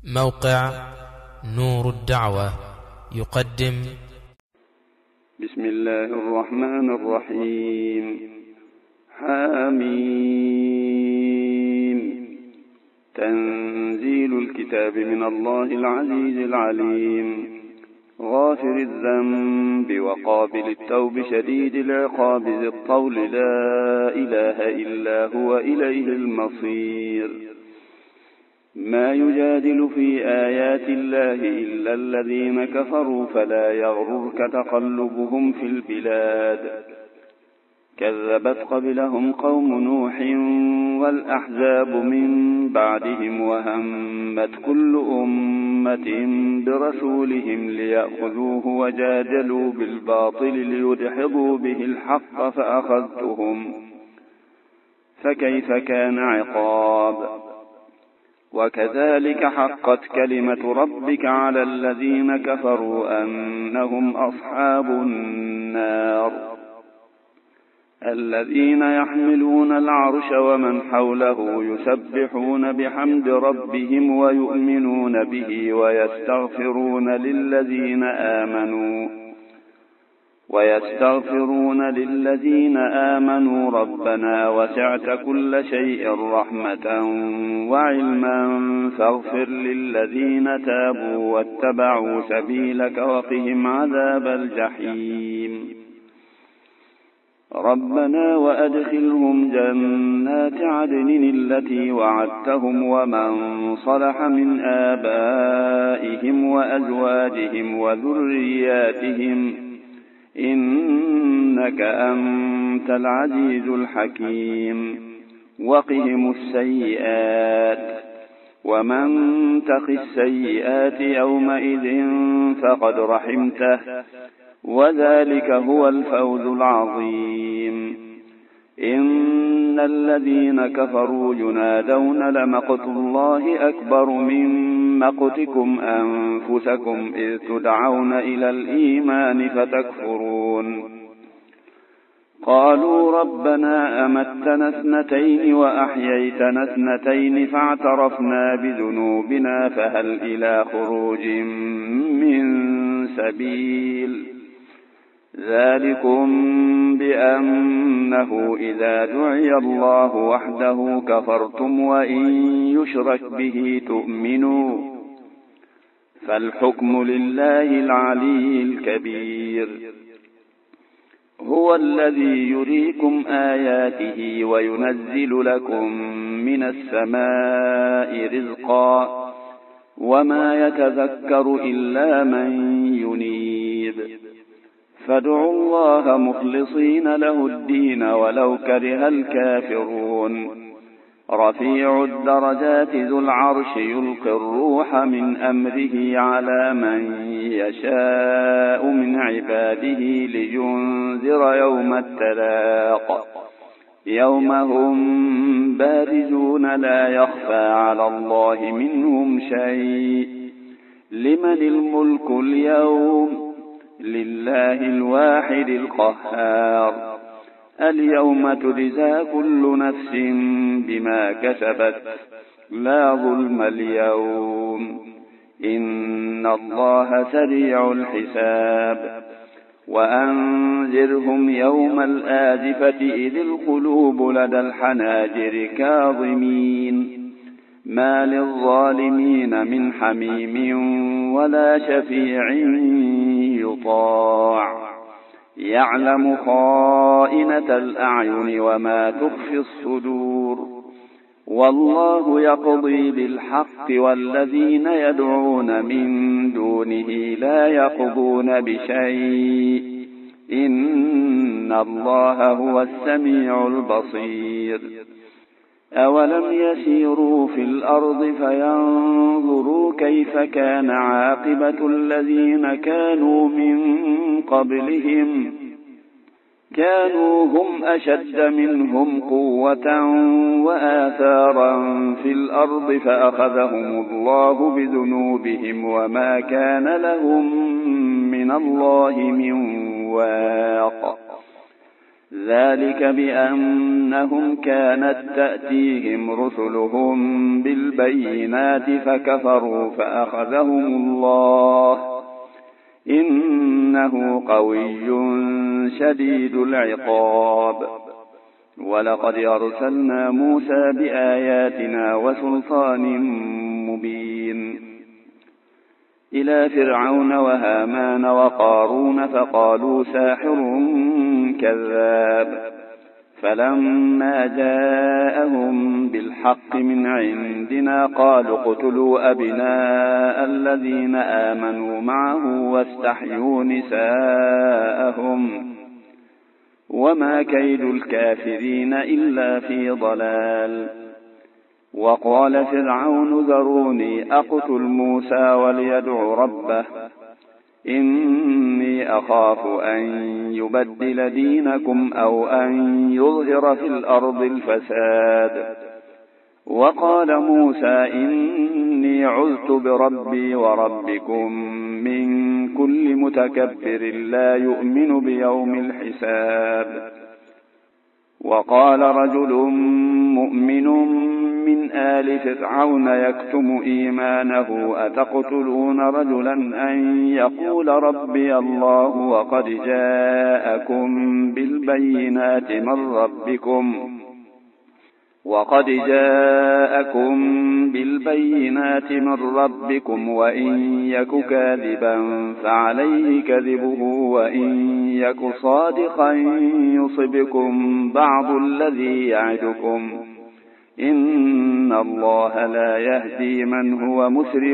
موقع نور الدعوة يقدم. بسم الله الرحمن الرحيم. حميم. تنزيل الكتاب من الله العزيز العليم، غافر الذنب وقابل التوب شديد العقاب ذي الطول، لا إله إلا هو إليه المصير. ما يجادل في آيات الله إلا الذين كفروا، فلا يغررك تقلبهم في البلاد. كذبت قبلهم قوم نوح والأحزاب من بعدهم، وهمت كل أمة برسولهم ليأخذوه، وجادلوا بالباطل ليدحضوا به الحق فأخذتهم، فكيف كان عقاب. وكذلك حقت كلمة ربك على الذين كفروا أنهم أصحاب النار. الذين يحملون العرش ومن حوله يسبحون بحمد ربهم ويؤمنون به ويستغفرون للذين آمنوا ربنا وسعت كل شيء رحمة وعلما فاغفر للذين تابوا واتبعوا سبيلك وقهم عذاب الجحيم. ربنا وأدخلهم جنات عدن التي وعدتهم ومن صلح من آبائهم وأزواجهم وذرياتهم، إنك أنت العزيز الحكيم. وقهم السيئات، ومن تق السيئات يومئذ فقد رحمته، وذلك هو الفوز العظيم. إن الذين كفروا ينادون لمقت الله أكبر من مقتكم أنفسكم إذ تدعون إلى الإيمان فتكفرون. قالوا ربنا أمتنا اثنتين وأحييتنا اثنتين فاعترفنا بذنوبنا فهل إلى خروج من سبيل. ذلكم بأنه إذا دعي الله وحده كفرتم وإن يشرك به تؤمنوا، فالحكم لله العلي الكبير. هو الذي يريكم آياته وينزل لكم من السماء رزقا، وما يتذكر إلا من ينيب. فادعوا الله مخلصين له الدين ولو كره الكافرون. رفيع الدرجات ذو العرش يلقي الروح من أمره على من يشاء من عباده لينذر يوم التلاق، يوم هم بارزون لا يخفى على الله منهم شيء. لمن الملك اليوم؟ لله الواحد القهار. اليوم تجزى كل نفس بما كسبت، لا ظلم اليوم، إن الله سريع الحساب. وأنذرهم يوم الآزفة إذ القلوب لدى الحناجر كاظمين، ما للظالمين من حميم ولا شفيع يطاع. يعلم خائنة الأعين وما تخفي الصدور، والله يقضي بالحق والذين يدعون من دونه لا يقضون بشيء، إن الله هو السميع البصير. أولم يسيروا في الأرض فينظروا كيف كان عاقبة الذين كانوا من قبلهم، كانوا هم أشد منهم قوة وآثارا في الأرض فأخذهم الله بذنوبهم وما كان لهم من الله من واق. ذلك بأنهم كانت تأتيهم رسلهم بالبينات فكفروا فأخذهم الله إنه قوي شديد العقاب. ولقد أرسلنا موسى بآياتنا وسلطان مبين إلى فرعون وهامان وقارون فقالوا ساحر كذاب. فلما جاءهم بالحق من عندنا قالوا اقتلوا أبناء الذين آمنوا معه واستحيوا نساءهم وما كيد الكافرين إلا في ضلال. وقال فرعون ذروني أقتل موسى وليدع ربه إني أخاف أن يبدل دينكم أو أن يظهر في الأرض الفساد. وقال موسى إني عذت بربي وربكم من كل متكبر لا يؤمن بيوم الحساب. وقال رجل مؤمن من آل فرعون يكتم إيمانه أتقتلون رجلا أن يقول ربي الله وقد جاءكم بالبينات من ربكم وإن يك كاذبا فعليه كذبه وإن يك صادقا يصبكم بعض الذي يعدكم إن الله لا يهدي من هو مسرف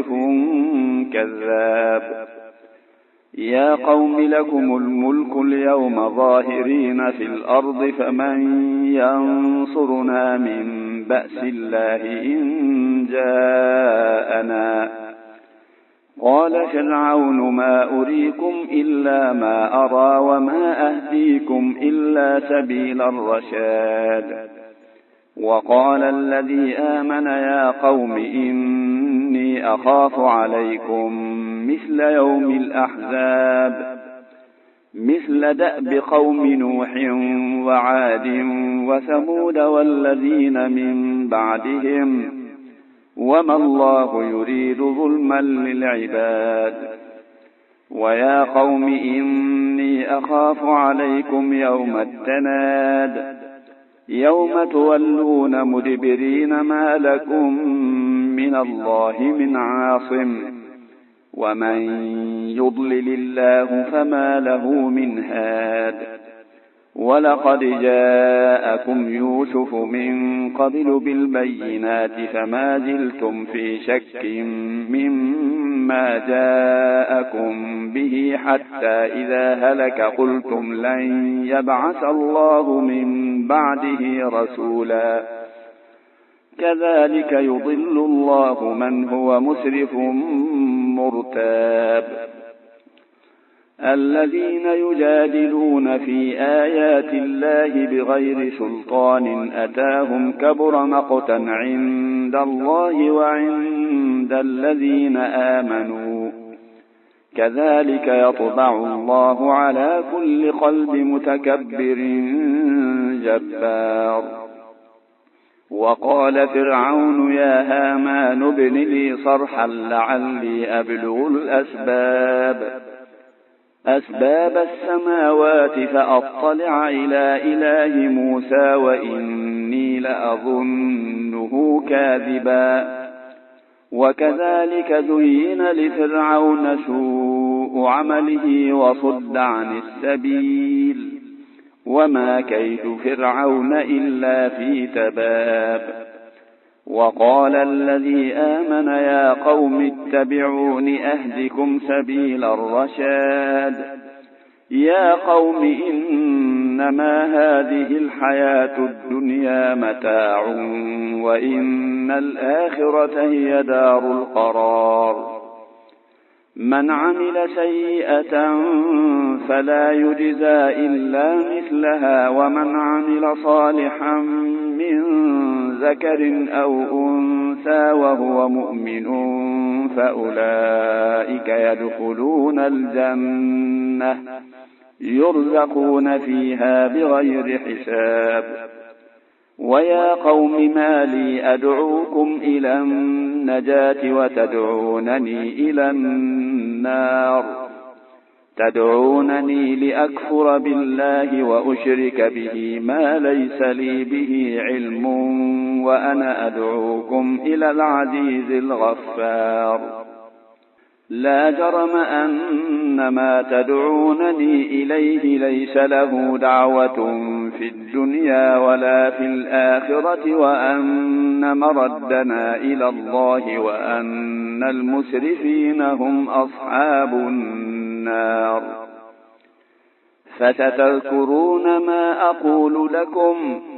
كذاب. يا قوم لكم الملك اليوم ظاهرين في الأرض فمن ينصرنا من بأس الله إن جاءنا. قال فرعون ما أريكم إلا ما أرى وما أهديكم إلا سبيل الرشاد. وقال الذي آمن يا قوم إني أخاف عليكم مثل يوم الأحزاب مثل دأب قوم نوح وعاد وثمود والذين من بعدهم وما الله يريد ظلما للعباد. ويا قوم إني أخاف عليكم يوم التناد يوم تولون مدبرين ما لكم من الله من عاصم ومن يضلل الله فما له من هاد. ولقد جاءكم يوسف من قبل بالبينات فما زلتم في شك مما جاءكم به حتى إذا هلك قلتم لن يبعث الله من بعده رسولا كذلك يضل الله من هو مسرف مرتاب. الذين يجادلون في آيات الله بغير سلطان أتاهم كبر مقتا عند الله وعند الذين آمنوا كذلك يطبع الله على كل قلب متكبر جبار. وقال فرعون يا هامان ابن لي صرحا لعلي أبلغ أسباب السماوات فأطلع إلى إله موسى وإني لأظنه كاذبا. وكذلك زين لفرعون سوء عمله وصد عن السبيل وما كيد فرعون إلا في تباب. وقال الذي آمن يا قوم اتبعون أهدكم سبيل الرشاد. يا قوم إنما هذه الحياة الدنيا متاع وإن الآخرة هي دار القرار. من عمل سيئة فلا يجزى إلا مثلها ومن عمل صالحا من ذكر أو أنثى وهو مؤمن فأولئك يدخلون الجنة يرزقون فيها بغير حساب. ويا قوم ما لي أدعوكم إلى النجاة وتدعونني إلى النار، تدعونني لأكفر بالله وأشرك به ما ليس لي به علم، وأنا أدعوكم إلى العزيز الغفار. لا جرم أن ما تدعونني إليه ليس له دعوة في الدنيا ولا في الآخرة، وأن مردنا إلى الله، وأن المسرفين هم أصحاب النار. فستذكرون ما أقول لكم،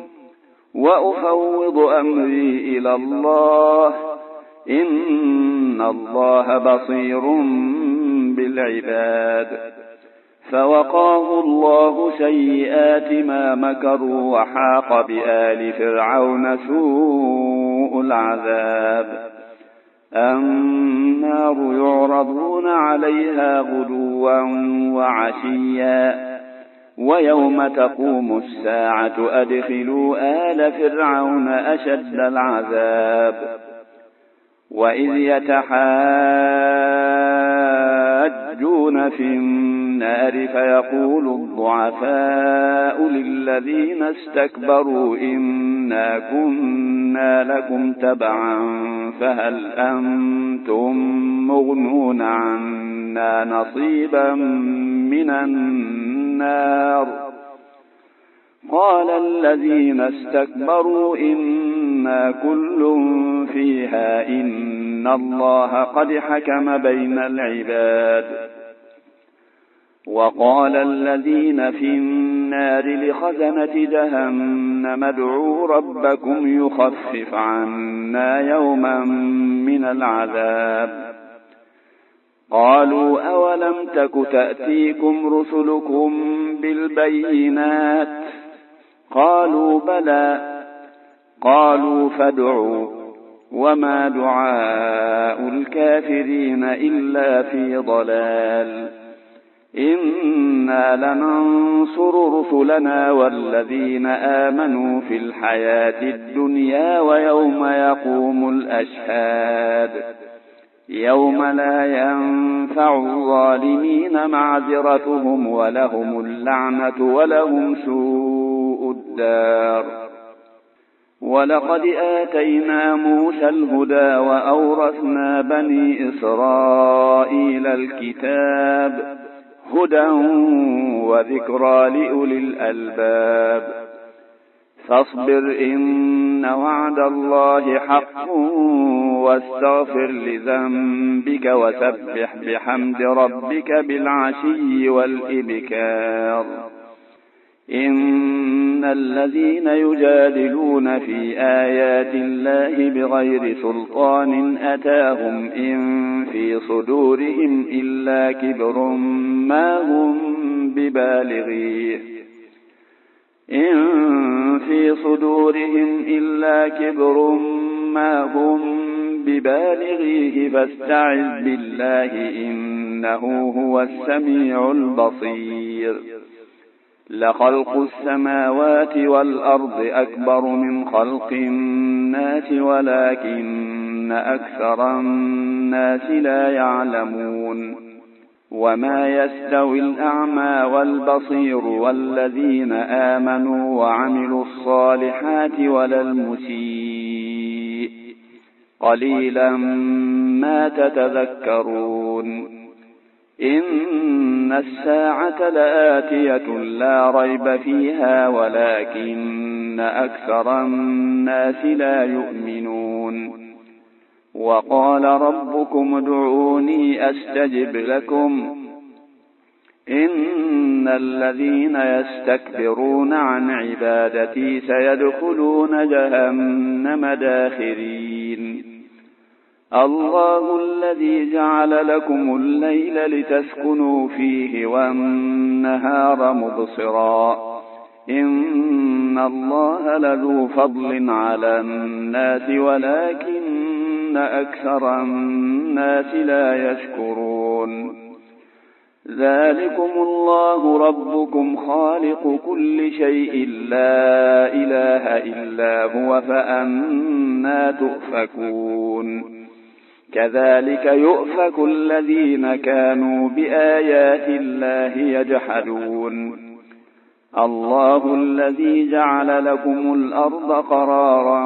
وأفوض أمري إلى الله، إن الله بصير بالعباد. فوقاه الله سيئات ما مكروا، وحاق بآل فرعون سوء العذاب. النار يعرضون عليها غدوا وعشيا، ويوم تقوم الساعة أدخلوا آل فرعون أشد العذاب. وإذ يتحاجون في النار فيقول الضعفاء للذين استكبروا إنا كنا لكم تبعا فهل أنتم مغنون عنا نصيبا من النار؟ قال الذين استكبروا إنا كل فيها إن الله قد حكم بين العباد. وقال الذين في النار لخزنة جهنم ادعوا ربكم يخفف عنا يوما من العذاب. قالوا أولم تك تأتيكم رسلكم بالبينات؟ قالوا بلى. قالوا فادعوا، وما دعاء الكافرين إلا في ضلال. إنا لننصر رسلنا والذين آمنوا في الحياة الدنيا ويوم يقوم الأشهاد، يوم لا ينفع الظالمين معذرتهم ولهم اللعنة ولهم سوء الدار. ولقد آتينا موسى الهدى وأورثنا بني إسرائيل الكتاب هدى وذكرى لأولي الألباب. فاصبر إن وعد الله حق، واستغفر لذنبك، وسبح بحمد ربك بالعشي والإبكار. إن الذين يجادلون في آيات الله بغير سلطان أتاهم إن في صدورهم إلا كبر ما هم ببالغيه فاستعذ بالله إنه هو السميع البصير. لخلق السماوات والأرض أكبر من خلق الناس ولكن أكثر الناس لا يعلمون. وما يستوي الأعمى والبصير والذين آمنوا وعملوا الصالحات ولا المسيء، قليلا ما تتذكرون. إن الساعة لآتية لا ريب فيها ولكن أكثر الناس لا يؤمنون. وقال ربكم ادعوني أستجب لكم إن الذين يستكبرون عن عبادتي سيدخلون جهنم داخرين. الله الذي جعل لكم الليل لتسكنوا فيه والنهار مبصرا إن الله لذو فضل على الناس ولكن أكثر الناس لا يشكرون. ذلكم الله ربكم خالق كل شيء لا إله إلا هو فأنى تؤفكون كذلك يؤفك الذين كانوا بآيات الله يجحدون الله الذي جعل لكم الأرض قرارا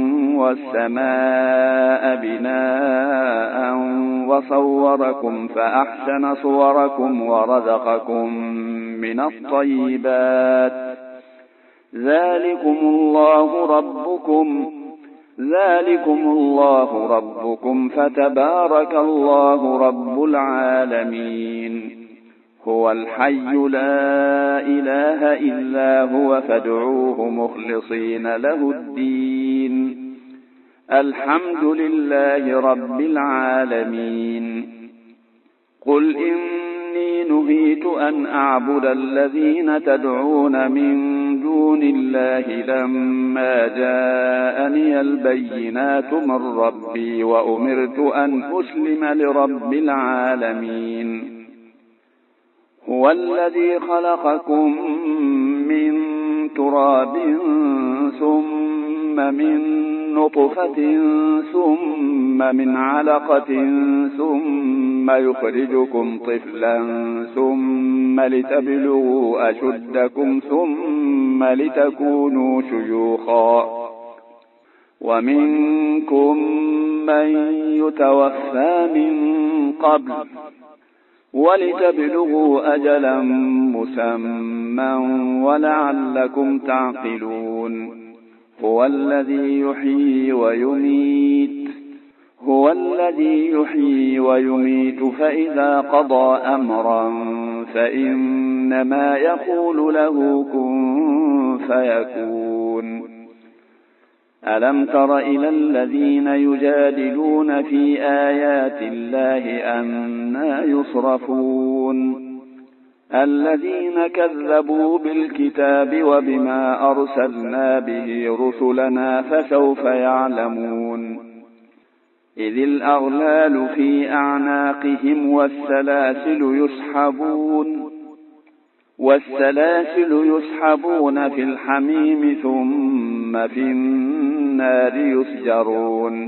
والسماء بناء وصوركم فأحسن صوركم ورزقكم من الطيبات ذلكم الله ربكم فتبارك الله رب العالمين هو الحي لا إله إلا هو فادعوه مخلصين له الدين الحمد لله رب العالمين قل إني نهيت أن أعبد الذين تدعون من دون الله لما جاءني البينات من ربي وأمرت أن أسلم لرب العالمين هو الذي خلقكم من تراب ثم من نطفة ثم من علقة ثم يخرجكم طفلا ثم لتبلغوا أشدكم ثم لتكونوا شيوخا ومنكم من يتوفى من قبل ولتبلغوا أجلا مسمى ولعلكم تعقلون هو الذي يحيي ويميت فإذا قضى أمرا فإنما يقول له كن فيكون ألم تر إلى الذين يجادلون في آيات الله أنى يصرفون الذين كذبوا بالكتاب وبما أرسلنا به رسلنا فسوف يعلمون إذ الأغلال في أعناقهم والسلاسل يسحبون في الحميم ثم في النار يسجرون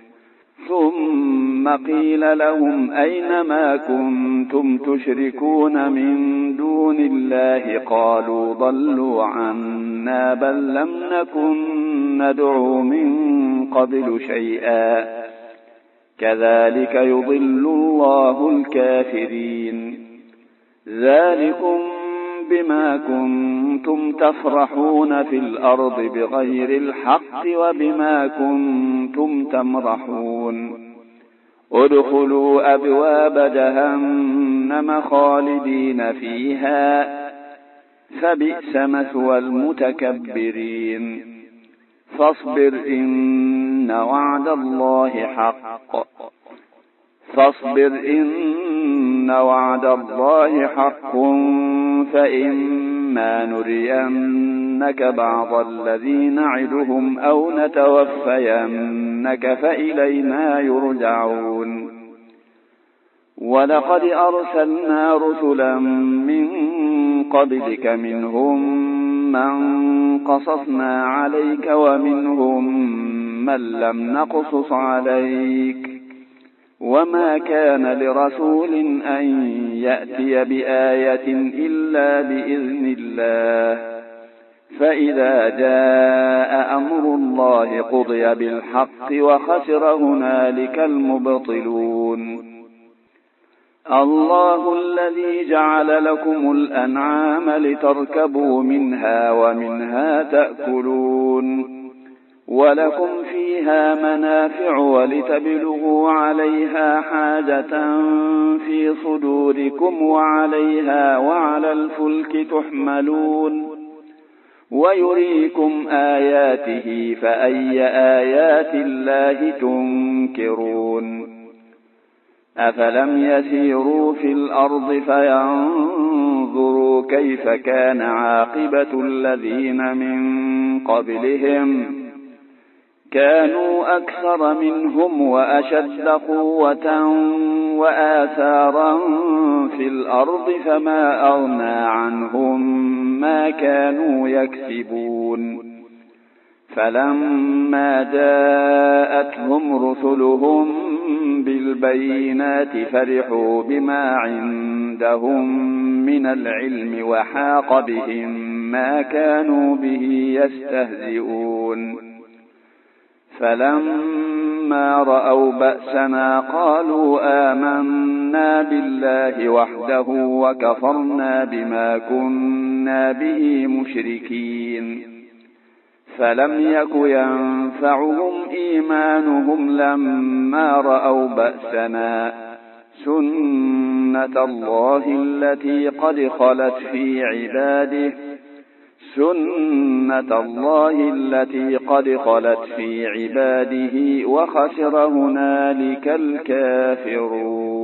ثم قيل لهم أين ما كنتم تشركون من دون الله قالوا ضلوا عنا بل لم نكن ندعو من قبل شيئا كذلك يضل الله الكافرين ذلكم بما كنتم تفرحون في الأرض بغير الحق وبما كنتم تمرحون ادخلوا أبواب جهنم خالدين فيها فبئس مثوى المتكبرين فاصبر إن وعد الله حق فإما نرينك بعض الذي نعدهم أو نتوفينك فإلينا يرجعون ولقد أرسلنا رسلا من قبلك منهم من قصصنا عليك ومنهم من لم نقصص عليك وما كان لرسول أن يأتي بآية إلا بإذن الله فإذا جاء أمر الله قضي بالحق وخسر هنالك المبطلون الله الذي جعل لكم الأنعام لتركبوا منها ومنها تأكلون ولكم فيها منافع ولتبلغوا عليها حاجة في صدوركم وعليها وعلى الفلك تحملون ويريكم آياته فأي آيات الله تنكرون أفلم يسيروا في الأرض فينظروا كيف كان عاقبة الذين من قبلهم كانوا أكثر منهم وأشد قوة وآثارا في الأرض فما أغنى عنهم ما كانوا يكسبون فلما جاءتهم رسلهم بالبينات فرحوا بما عندهم من العلم وحاق بهم ما كانوا به يستهزئون فلما رأوا بأسنا قالوا آمنا بالله وحده وكفرنا بما كنا به مشركين فلم يك ينفعهم إيمانهم لما رأوا بأسنا سنة الله التي قد خلت في عباده وخسر هنالك الكافرون.